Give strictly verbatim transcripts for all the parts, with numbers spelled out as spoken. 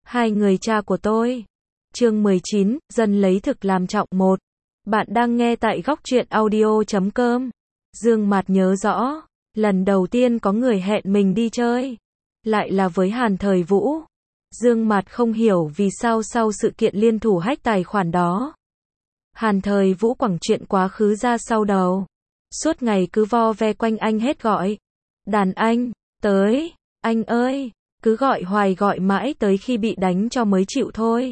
Hai người cha của tôi. Chương mười chín, dân lấy thực làm trọng một. Bạn đang nghe tại góc truyện audio chấm com. Dương Mạt nhớ rõ, lần đầu tiên có người hẹn mình đi chơi, lại là với Hàn Thời Vũ. Dương Mạt không hiểu vì sao sau sự kiện liên thủ hack tài khoản đó, Hàn Thời Vũ quẳng chuyện quá khứ ra sau đầu. Suốt ngày cứ vo ve quanh anh hết gọi. Đàn anh, tới, anh ơi, cứ gọi hoài gọi mãi tới khi bị đánh cho mới chịu thôi.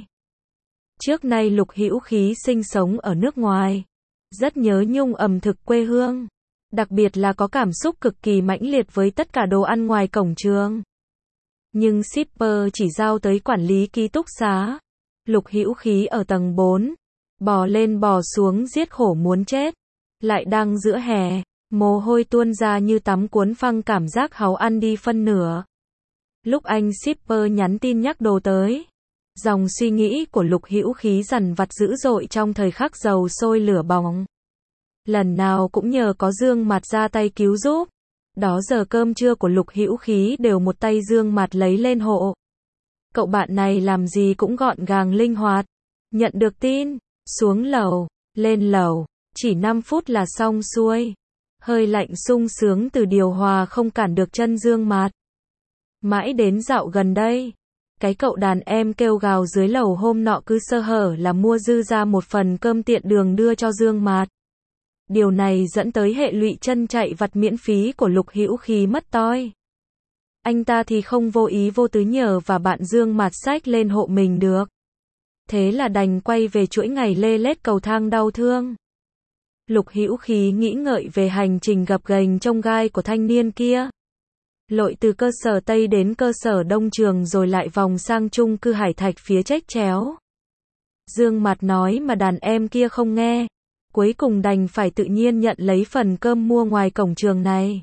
Trước nay Lục Hữu Khí sinh sống ở nước ngoài, rất nhớ nhung ẩm thực quê hương, đặc biệt là có cảm xúc cực kỳ mãnh liệt với tất cả đồ ăn ngoài cổng trường. Nhưng shipper chỉ giao tới quản lý ký túc xá. Lục Hữu Khí ở tầng bốn, bò lên bò xuống giết khổ muốn chết. Lại đang giữa hè, mồ hôi tuôn ra như tắm cuốn phăng, cảm giác háu ăn đi phân nửa. Lúc anh shipper nhắn tin nhắc đồ tới, dòng suy nghĩ của Lục Hữu Khí dằn vặt dữ dội trong thời khắc dầu sôi lửa bỏng. Lần nào cũng nhờ có Dương Mạt ra tay cứu giúp. Đó giờ cơm trưa của Lục Hữu Khí đều một tay Dương Mạt lấy lên hộ. Cậu bạn này làm gì cũng gọn gàng linh hoạt. Nhận được tin, xuống lầu, lên lầu, chỉ năm phút là xong xuôi. Hơi lạnh sung sướng từ điều hòa không cản được chân Dương Mạt. Mãi đến dạo gần đây, cái cậu đàn em kêu gào dưới lầu hôm nọ cứ sơ hở là mua dư ra một phần cơm tiện đường đưa cho Dương Mạt. Điều này dẫn tới hệ lụy chân chạy vặt miễn phí của Lục Hữu Khí mất toi. Anh ta thì không vô ý vô tứ nhờ và bạn Dương Mạt xách lên hộ mình được. Thế là đành quay về chuỗi ngày lê lết cầu thang đau thương. Lục Hữu Khí nghĩ ngợi về hành trình gập ghềnh chông gai của thanh niên kia. Lội từ cơ sở Tây đến cơ sở Đông Trường rồi lại vòng sang chung cư Hải Thạch phía chếch chéo. Dương Mạt nói mà đàn em kia không nghe. Cuối cùng đành phải tự nhiên nhận lấy phần cơm mua ngoài cổng trường này.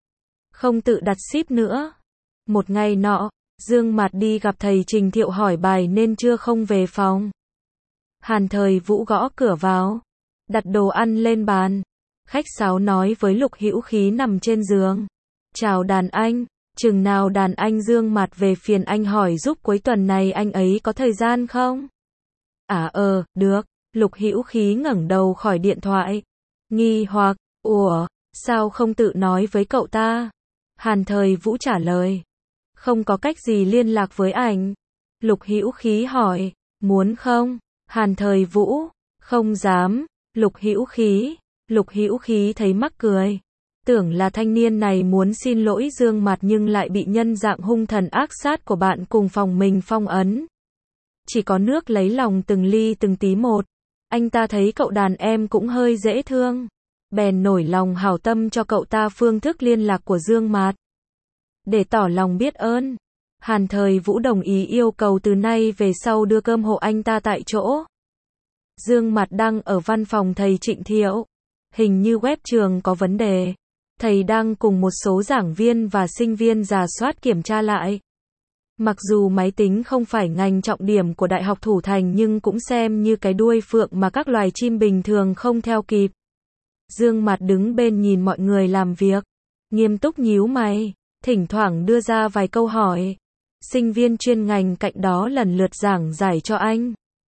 Không tự đặt ship nữa. Một ngày nọ, Dương Mạt đi gặp thầy Trình Thiệu hỏi bài nên trưa không về phòng. Hàn Thời Vũ gõ cửa vào, đặt đồ ăn lên bàn. Khách sáo nói với Lục Hữu Khí nằm trên giường. Chào đàn anh, chừng nào đàn anh. Dương Mạt về phiền anh hỏi giúp cuối tuần này anh ấy có thời gian không? À ờ, được. Lục Hữu Khí ngẩng đầu khỏi điện thoại. Nghi hoặc, ủa, sao không tự nói với cậu ta? Hàn Thời Vũ trả lời. Không có cách gì liên lạc với ảnh. Lục Hữu Khí hỏi, muốn không? Hàn Thời Vũ, không dám. Lục Hữu Khí, Lục Hữu Khí thấy mắc cười. Tưởng là thanh niên này muốn xin lỗi Dương Mạt nhưng lại bị nhân dạng hung thần ác sát của bạn cùng phòng mình phong ấn. Chỉ có nước lấy lòng từng ly từng tí một. Anh ta thấy cậu đàn em cũng hơi dễ thương, bèn nổi lòng hảo tâm cho cậu ta phương thức liên lạc của Dương Mạt. Để tỏ lòng biết ơn, Hàn Thời Vũ đồng ý yêu cầu từ nay về sau đưa cơm hộ anh ta tại chỗ. Dương Mạt đang ở văn phòng thầy Trịnh Thiệu. Hình như web trường có vấn đề. Thầy đang cùng một số giảng viên và sinh viên rà soát kiểm tra lại. Mặc dù máy tính không phải ngành trọng điểm của Đại học Thủ Thành nhưng cũng xem như cái đuôi phượng mà các loài chim bình thường không theo kịp. Dương Mạt đứng bên nhìn mọi người làm việc, nghiêm túc nhíu mày, thỉnh thoảng đưa ra vài câu hỏi. Sinh viên chuyên ngành cạnh đó lần lượt giảng giải cho anh.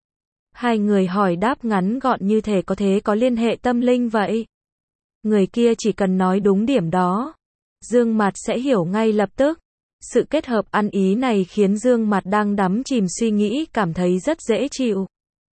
Hai người hỏi đáp ngắn gọn như thể có thế có liên hệ tâm linh vậy. Người kia chỉ cần nói đúng điểm đó, Dương Mạt sẽ hiểu ngay lập tức. Sự kết hợp ăn ý này khiến Dương Mạt đang đắm chìm suy nghĩ cảm thấy rất dễ chịu.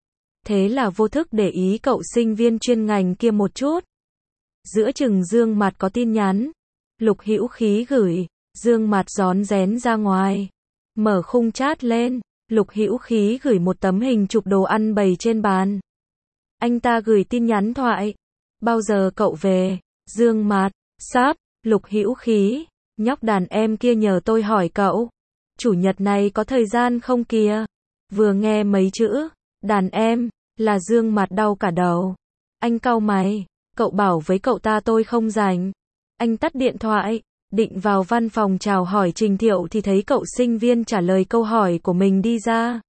Thế là vô thức để ý cậu sinh viên chuyên ngành kia một chút. Giữa chừng Dương Mạt có tin nhắn. Lục Hữu Khí gửi. Dương Mạt rón rén ra ngoài. Mở khung chat lên. Lục Hữu Khí gửi một tấm hình chụp đồ ăn bày trên bàn. Anh ta gửi tin nhắn thoại. Bao giờ cậu về? Dương Mạt. Sắp. Lục Hữu Khí. Nhóc đàn em kia nhờ tôi hỏi cậu. Chủ nhật này có thời gian không kìa? Vừa nghe mấy chữ đàn em là Dương Mạt đau cả đầu. Anh cau mày. Cậu bảo với cậu ta tôi không rảnh. Anh tắt điện thoại, định vào văn phòng chào hỏi Trình Thiệu thì thấy cậu sinh viên trả lời câu hỏi của mình đi ra.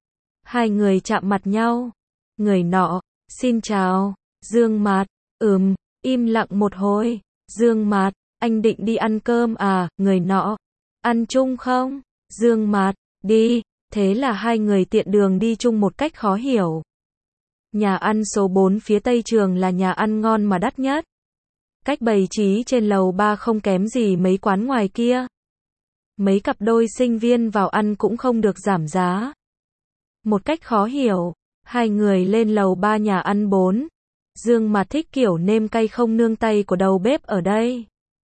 Hai người chạm mặt nhau. Người nọ, xin chào. Dương Mạt, ừm, im lặng một hồi. Dương Mạt, anh định đi ăn cơm à? Người nọ, ăn chung không? Dương Mạt, đi. Thế là hai người tiện đường đi chung một cách khó hiểu. Nhà ăn số bốn phía Tây Trường là nhà ăn ngon mà đắt nhất. Cách bày trí trên lầu ba không kém gì mấy quán ngoài kia. Mấy cặp đôi sinh viên vào ăn cũng không được giảm giá. Một cách khó hiểu, hai người lên lầu ba nhà ăn bốn. Dương Mạt thích kiểu nêm cay không nương tay của đầu bếp ở đây.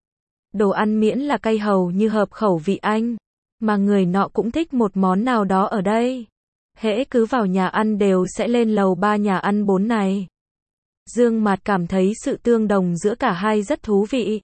Đồ ăn miễn là cay hầu như hợp khẩu vị anh. Mà người nọ cũng thích một món nào đó ở đây. Hễ cứ vào nhà ăn đều sẽ lên lầu ba nhà ăn bốn này. Dương Mạt cảm thấy sự tương đồng giữa cả hai rất thú vị.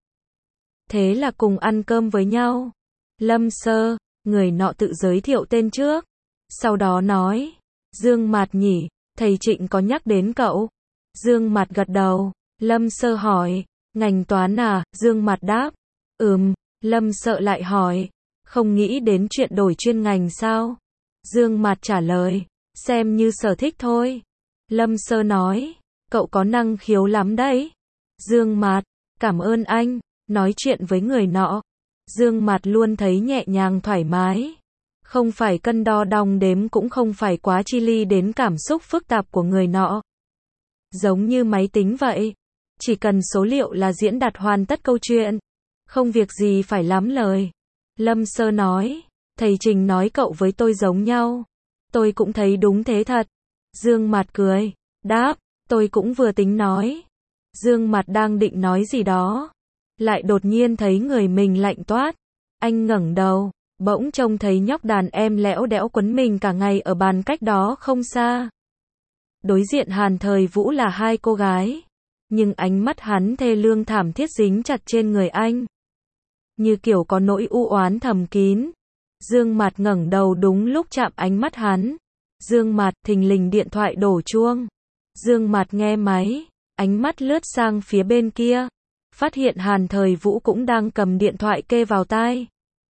Thế là cùng ăn cơm với nhau. Lâm Sơ, người nọ tự giới thiệu tên trước. Sau đó nói, Dương Mạt nhỉ, thầy Trịnh có nhắc đến cậu. Dương Mạt gật đầu. Lâm Sơ hỏi, ngành toán à? Dương Mạt đáp, ừm. Lâm Sơ lại hỏi, không nghĩ đến chuyện đổi chuyên ngành sao? Dương Mạt trả lời, xem như sở thích thôi. Lâm Sơ nói, cậu có năng khiếu lắm đấy. Dương Mạt, cảm ơn anh. Nói chuyện với người nọ, Dương Mạt luôn thấy nhẹ nhàng thoải mái. Không phải cân đo đong đếm cũng không phải quá chi ly đến cảm xúc phức tạp của người nọ. Giống như máy tính vậy. Chỉ cần số liệu là diễn đạt hoàn tất câu chuyện. Không việc gì phải lắm lời. Lâm Sơ nói, thầy Trình nói cậu với tôi giống nhau. Tôi cũng thấy đúng thế thật. Dương Mạt cười, đáp, tôi cũng vừa tính nói. Dương Mạt đang định nói gì đó. Lại đột nhiên thấy người mình lạnh toát. Anh ngẩng đầu, bỗng trông thấy nhóc đàn em lẽo đẽo quấn mình cả ngày ở bàn cách đó không xa. Đối diện Hàn Thời Vũ là hai cô gái. Nhưng ánh mắt hắn thê lương thảm thiết dính chặt trên người anh. Như kiểu có nỗi u oán thầm kín. Dương Mạt ngẩng đầu đúng lúc chạm ánh mắt hắn. Dương Mạt, thình lình điện thoại đổ chuông. Dương Mạt nghe máy, ánh mắt lướt sang phía bên kia. Phát hiện Hàn Thời Vũ cũng đang cầm điện thoại kê vào tai.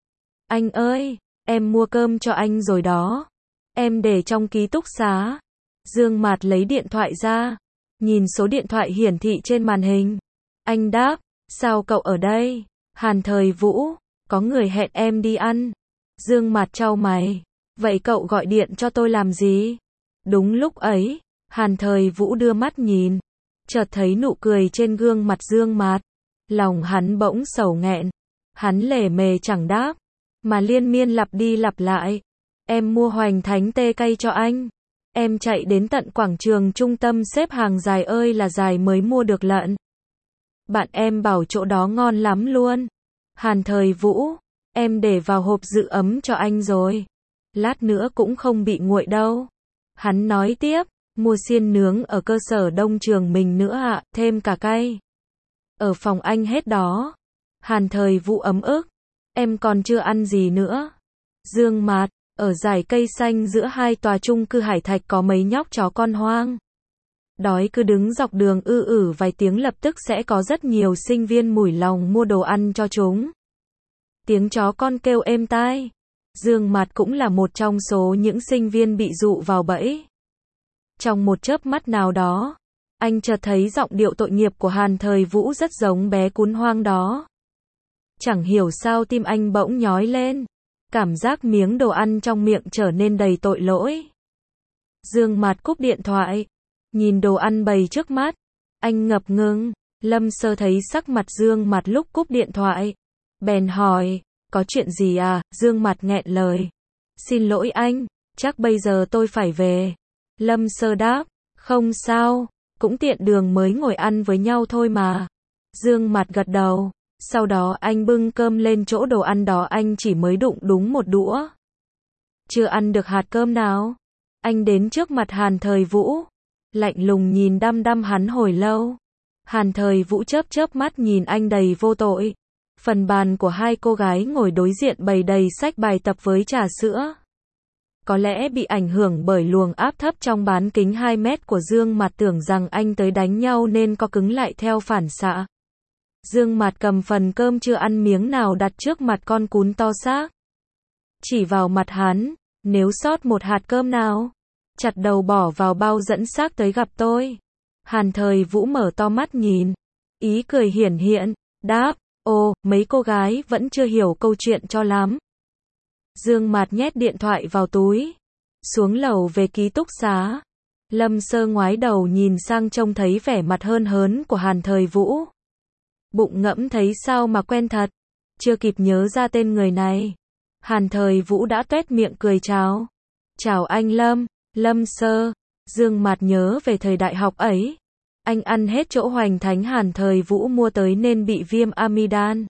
Anh ơi, em mua cơm cho anh rồi đó. Em để trong ký túc xá. Dương Mạt lấy điện thoại ra. Nhìn số điện thoại hiển thị trên màn hình. Anh đáp, sao cậu ở đây? Hàn Thời Vũ, có người hẹn em đi ăn. Dương Mạt chau mày. Vậy cậu gọi điện cho tôi làm gì? Đúng lúc ấy, Hàn Thời Vũ đưa mắt nhìn. Chợt thấy nụ cười trên gương mặt Dương Mạt. Lòng hắn bỗng sầu nghẹn. Hắn lề mề chẳng đáp. Mà liên miên lặp đi lặp lại. Em mua hoành thánh tê cay cho anh. Em chạy đến tận quảng trường trung tâm xếp hàng dài ơi là dài mới mua được lợn. Bạn em bảo chỗ đó ngon lắm luôn. Hàn Thời Vũ, em để vào hộp giữ ấm cho anh rồi. Lát nữa cũng không bị nguội đâu. Hắn nói tiếp, mua xiên nướng ở cơ sở Đông Trường mình nữa ạ, à, thêm cả cay. Ở phòng anh hết đó. Hàn Thời Vũ ấm ức. Em còn chưa ăn gì nữa. Dương Mạt, ở dải cây xanh giữa hai tòa chung cư Hải Thạch có mấy nhóc chó con hoang. Đói cứ đứng dọc đường ư ử vài tiếng lập tức sẽ có rất nhiều sinh viên mủi lòng mua đồ ăn cho chúng. Tiếng chó con kêu êm tai. Dương Mạt cũng là một trong số những sinh viên bị dụ vào bẫy. Trong một chớp mắt nào đó, anh chợt thấy giọng điệu tội nghiệp của Hàn Thời Vũ rất giống bé cún hoang đó. Chẳng hiểu sao tim anh bỗng nhói lên. Cảm giác miếng đồ ăn trong miệng trở nên đầy tội lỗi. Dương Mạt cúp điện thoại. Nhìn đồ ăn bày trước mắt. Anh ngập ngừng. Lâm Sơ thấy sắc mặt Dương Mạt lúc cúp điện thoại. Bèn hỏi, có chuyện gì à? Dương Mạt nghẹn lời. Xin lỗi anh, chắc bây giờ tôi phải về. Lâm Sơ đáp, không sao, cũng tiện đường mới ngồi ăn với nhau thôi mà. Dương Mạt gật đầu. Sau đó anh bưng cơm lên chỗ đồ ăn đó anh chỉ mới đụng đúng một đũa. Chưa ăn được hạt cơm nào. Anh đến trước mặt Hàn Thời Vũ. Lạnh lùng nhìn đăm đăm hắn hồi lâu. Hàn Thời Vũ chớp chớp mắt nhìn anh đầy vô tội. Phần bàn của hai cô gái ngồi đối diện bày đầy sách bài tập với trà sữa. Có lẽ bị ảnh hưởng bởi luồng áp thấp trong bán kính hai mét của Dương Mạt tưởng rằng anh tới đánh nhau nên co cứng lại theo phản xạ. Dương Mạt cầm phần cơm chưa ăn miếng nào đặt trước mặt con cún to xác. Chỉ vào mặt hắn, nếu sót một hạt cơm nào, chặt đầu bỏ vào bao dẫn xác tới gặp tôi. Hàn Thời Vũ mở to mắt nhìn, ý cười hiển hiện, đáp, ồ, mấy cô gái vẫn chưa hiểu câu chuyện cho lắm. Dương Mạt nhét điện thoại vào túi, Xuống lầu về ký túc xá. Lâm Sơ ngoái đầu nhìn sang trông thấy vẻ mặt hơn hớn của Hàn Thời Vũ. Bụng ngẫm thấy sao mà quen thật. Chưa kịp nhớ ra tên người này. Hàn Thời Vũ đã tuét miệng cười chào. Chào anh Lâm, Lâm Sơ. Dương Mạt nhớ về thời đại học ấy. Anh ăn hết chỗ hoành thánh Hàn Thời Vũ mua tới nên bị viêm amidan.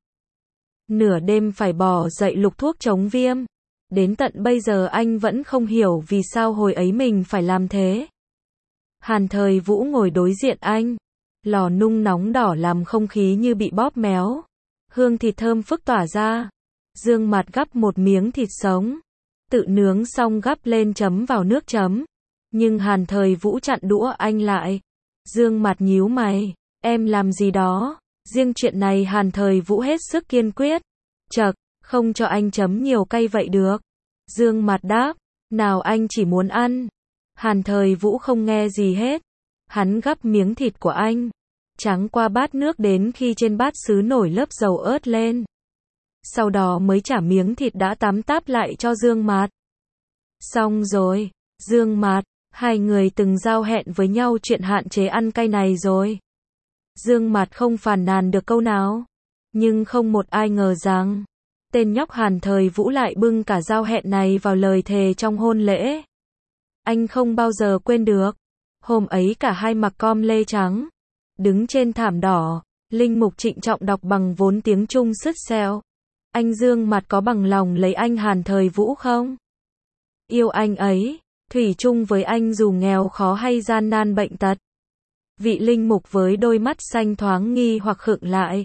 Nửa đêm phải bỏ dậy lục thuốc chống viêm. Đến tận bây giờ anh vẫn không hiểu vì sao hồi ấy mình phải làm thế. Hàn Thời Vũ ngồi đối diện anh. Lò nung nóng đỏ làm không khí như bị bóp méo. Hương thịt thơm phức tỏa ra. Dương Mạt gắp một miếng thịt sống. Tự nướng xong gắp lên chấm vào nước chấm. Nhưng Hàn Thời Vũ chặn đũa anh lại. Dương Mạt nhíu mày. Em làm gì đó? Riêng chuyện này Hàn Thời Vũ hết sức kiên quyết. Chậc, không cho anh chấm nhiều cay vậy được. Dương Mạt đáp. Nào anh chỉ muốn ăn. Hàn Thời Vũ không nghe gì hết. Hắn gắp miếng thịt của anh. Trắng qua bát nước đến khi trên bát sứ nổi lớp dầu ớt lên. Sau đó mới trả miếng thịt đã tắm táp lại cho Dương Mạt. Xong rồi. Dương Mạt, hai người từng giao hẹn với nhau chuyện hạn chế ăn cay này rồi. Dương Mạt không phàn nàn được câu nào. Nhưng không một ai ngờ rằng tên nhóc Hàn Thời Vũ lại bưng cả giao hẹn này vào lời thề trong hôn lễ. Anh không bao giờ quên được. Hôm ấy cả hai mặc com lê trắng. Đứng trên thảm đỏ, linh mục trịnh trọng đọc bằng vốn tiếng Trung sứt sẹo. Anh Dương Mạt có bằng lòng lấy anh Hàn Thời Vũ không? Yêu anh ấy, thủy chung với anh dù nghèo khó hay gian nan bệnh tật. Vị linh mục với đôi mắt xanh thoáng nghi hoặc khựng lại.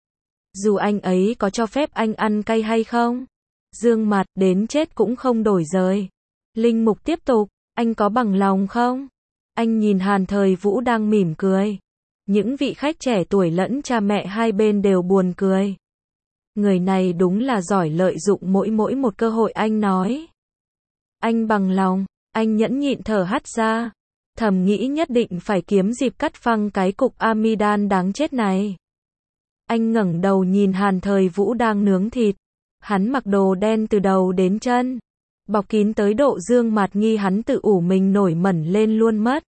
Dù anh ấy có cho phép anh ăn cay hay không? Dương Mạt đến chết cũng không đổi rời. Linh mục tiếp tục, anh có bằng lòng không? Anh nhìn Hàn Thời Vũ đang mỉm cười. Những vị khách trẻ tuổi lẫn cha mẹ hai bên đều buồn cười. Người này đúng là giỏi lợi dụng mỗi mỗi một cơ hội anh nói. Anh bằng lòng, anh nhẫn nhịn thở hắt ra. Thầm nghĩ nhất định phải kiếm dịp cắt phăng cái cục amidan đáng chết này. Anh ngẩng đầu nhìn Hàn Thời Vũ đang nướng thịt. Hắn mặc đồ đen từ đầu đến chân. Bọc kín tới độ Dương Mạt nghi hắn tự ủ mình nổi mẩn lên luôn mất.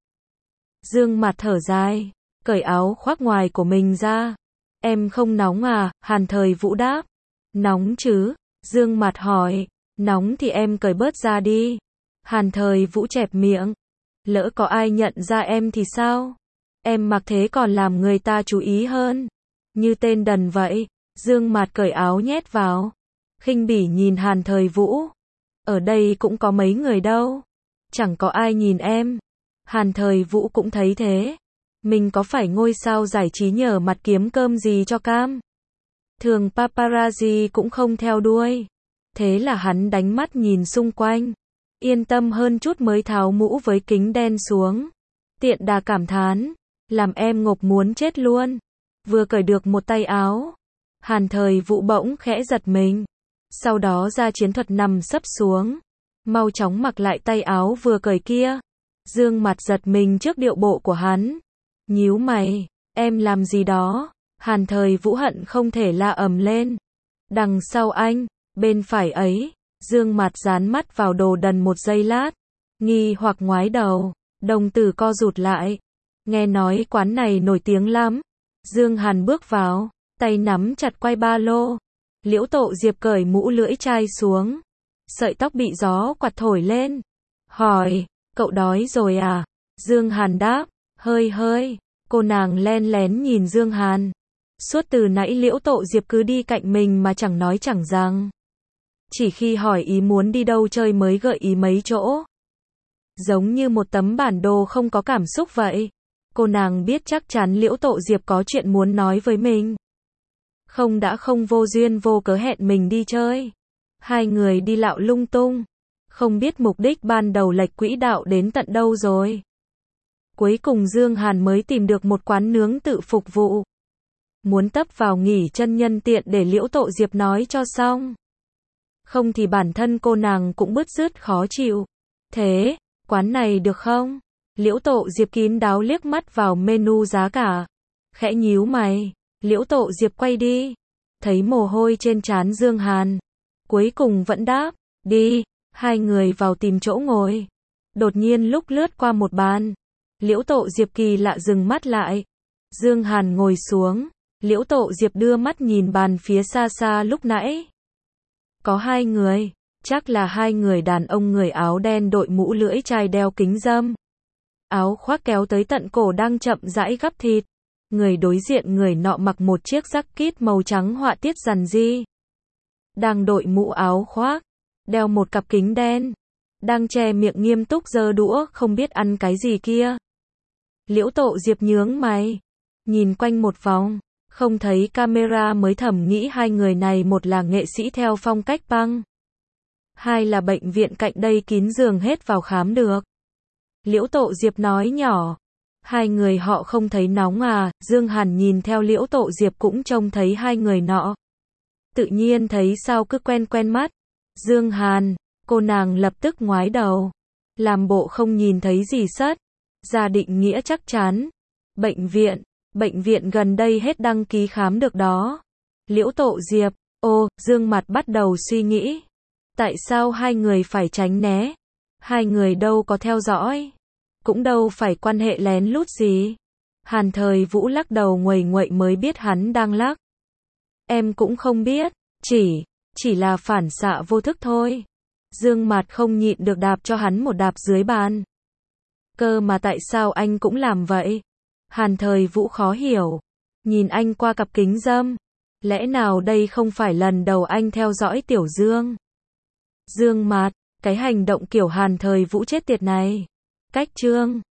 Dương Mạt thở dài, cởi áo khoác ngoài của mình ra. Em không nóng à? Hàn Thời Vũ đáp. Nóng chứ? Dương Mạt hỏi. Nóng thì em cởi bớt ra đi. Hàn Thời Vũ chẹp miệng. Lỡ có ai nhận ra em thì sao? Em mặc thế còn làm người ta chú ý hơn. Như tên đần vậy. Dương Mạt cởi áo nhét vào. Khinh bỉ nhìn Hàn Thời Vũ. Ở đây cũng có mấy người đâu. Chẳng có ai nhìn em. Hàn Thời Vũ cũng thấy thế. Mình có phải ngôi sao giải trí nhờ mặt kiếm cơm gì cho cam? Thường paparazzi cũng không theo đuôi. Thế là hắn đánh mắt nhìn xung quanh. Yên tâm hơn chút mới tháo mũ với kính đen xuống. Tiện đà cảm thán. Làm em ngộp muốn chết luôn. Vừa cởi được một tay áo. Hàn Thời Vũ bỗng khẽ giật mình. Sau đó ra chiến thuật nằm sấp xuống. Mau chóng mặc lại tay áo vừa cởi kia. Dương Mạt giật mình trước điệu bộ của hắn. Nhíu mày, em làm gì đó? Hàn Thời Vũ hận không thể la ầm lên. Đằng sau anh, bên phải ấy. Dương Mạt dán mắt vào đồ đần một giây lát. Nghi hoặc ngoái đầu. Đồng tử co rụt lại. Nghe nói quán này nổi tiếng lắm. Dương Hàn bước vào. Tay nắm chặt quai ba lô. Liễu Tộ Diệp cởi mũ lưỡi chai xuống. Sợi tóc bị gió quạt thổi lên. Hỏi, cậu đói rồi à? Dương Hàn đáp, hơi hơi. Cô nàng len lén nhìn Dương Hàn. Suốt từ nãy Liễu Tộ Diệp cứ đi cạnh mình mà chẳng nói chẳng rằng. Chỉ khi hỏi ý muốn đi đâu chơi mới gợi ý mấy chỗ. Giống như một tấm bản đồ không có cảm xúc vậy. Cô nàng biết chắc chắn Liễu Tộ Diệp có chuyện muốn nói với mình. Không đã không vô duyên vô cớ hẹn mình đi chơi. Hai người đi lạo lung tung. Không biết mục đích ban đầu lệch quỹ đạo đến tận đâu rồi. Cuối cùng Dương Hàn mới tìm được một quán nướng tự phục vụ. Muốn tấp vào nghỉ chân nhân tiện để Liễu Tộ Diệp nói cho xong. Không thì bản thân cô nàng cũng bứt rứt khó chịu. Thế, quán này được không? Liễu Tộ Diệp kín đáo liếc mắt vào menu giá cả. Khẽ nhíu mày. Liễu Tộ Diệp quay đi. Thấy mồ hôi trên trán Dương Hàn. Cuối cùng vẫn đáp. Đi. Hai người vào tìm chỗ ngồi. Đột nhiên lúc lướt qua một bàn, Liễu Tộ Diệp kỳ lạ dừng mắt lại. Dương Hàn ngồi xuống, Liễu Tộ Diệp đưa mắt nhìn bàn phía xa xa lúc nãy. Có hai người, chắc là hai người đàn ông người áo đen đội mũ lưỡi chai đeo kính râm. Áo khoác kéo tới tận cổ đang chậm rãi gắp thịt. Người đối diện người nọ mặc một chiếc jacket màu trắng họa tiết rằn ri. Đang đội mũ áo khoác, đeo một cặp kính đen. Đang che miệng nghiêm túc giơ đũa không biết ăn cái gì kia. Liễu Tộ Diệp nhướng mày, nhìn quanh một vòng, không thấy camera mới thầm nghĩ hai người này một là nghệ sĩ theo phong cách punk. Hai là bệnh viện cạnh đây kín giường hết vào khám được. Liễu Tộ Diệp nói nhỏ. Hai người họ không thấy nóng à, Dương Hàn nhìn theo Liễu Tộ Diệp cũng trông thấy hai người nọ. Tự nhiên thấy sao cứ quen quen mắt. Dương Hàn, cô nàng lập tức ngoái đầu. Làm bộ không nhìn thấy gì sất. Ra định nghĩa chắc chắn. Bệnh viện, bệnh viện gần đây hết đăng ký khám được đó. Liễu Tộ Diệp, ô, Dương mặt bắt đầu suy nghĩ. Tại sao hai người phải tránh né? Hai người đâu có theo dõi. Cũng đâu phải quan hệ lén lút gì. Hàn Thời Vũ lắc đầu nguầy nguậy mới biết hắn đang lắc. Em cũng không biết, chỉ, chỉ là phản xạ vô thức thôi. Dương Mạt không nhịn được đạp cho hắn một đạp dưới bàn. Cơ mà tại sao anh cũng làm vậy? Hàn Thời Vũ khó hiểu. Nhìn anh qua cặp kính râm. Lẽ nào đây không phải lần đầu anh theo dõi Tiểu Dương? Dương Mạt, cái hành động kiểu Hàn Thời Vũ chết tiệt này. Cách trương.